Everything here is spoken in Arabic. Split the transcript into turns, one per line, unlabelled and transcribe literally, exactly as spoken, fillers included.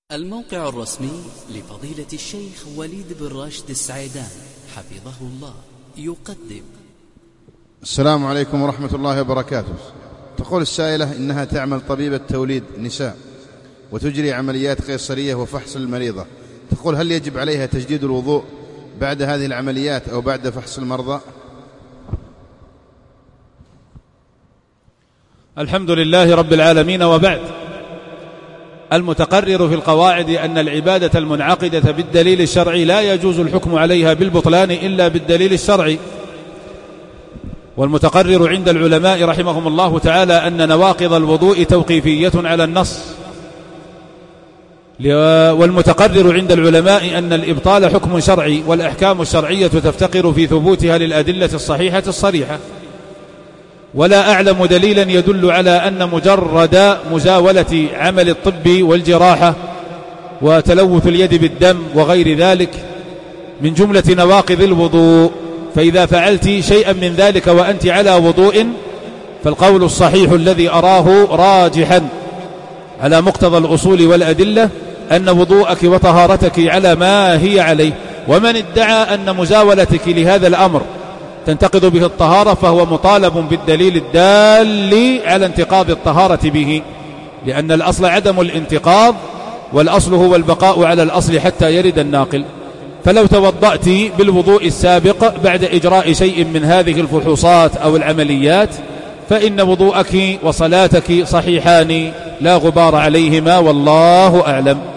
الموقع الرسمي لفضيلة الشيخ وليد بن راشد السعيدان حفظه الله يقدم.
السلام عليكم ورحمة الله وبركاته. تقول السائلة إنها تعمل طبيبة توليد نساء وتجري عمليات قيصرية وفحص المريضة. تقول هل يجب عليها تجديد الوضوء بعد هذه العمليات أو بعد فحص المرضى؟
الحمد لله رب العالمين، وبعد. المتقرر في القواعد أن العبادة المنعقدة بالدليل الشرعي لا يجوز الحكم عليها بالبطلان إلا بالدليل الشرعي. والمتقرر عند العلماء رحمهم الله تعالى أن نواقض الوضوء توقيفية على النص، والمتقرر عند العلماء أن الإبطال حكم شرعي، والأحكام الشرعية تفتقر في ثبوتها للأدلة الصحيحة الصريحة. ولا أعلم دليلا يدل على أن مجرد مزاولة عمل الطب والجراحة وتلوث اليد بالدم وغير ذلك من جملة نواقض الوضوء، فإذا فعلت شيئا من ذلك وأنت على وضوء فالقول الصحيح الذي أراه راجحا على مقتضى الأصول والأدلة أن وضوءك وطهارتك على ما هي عليه. ومن ادعى أن مزاولتك لهذا الأمر تنتقض به الطهارة فهو مطالب بالدليل الدال على انتقاض الطهارة به، لأن الأصل عدم الانتقاض، والأصل هو البقاء على الأصل حتى يرد الناقل. فلو توضأت بالوضوء السابق بعد إجراء شيء من هذه الفحوصات أو العمليات فإن وضوءك وصلاتك صحيحان لا غبار عليهما، والله أعلم.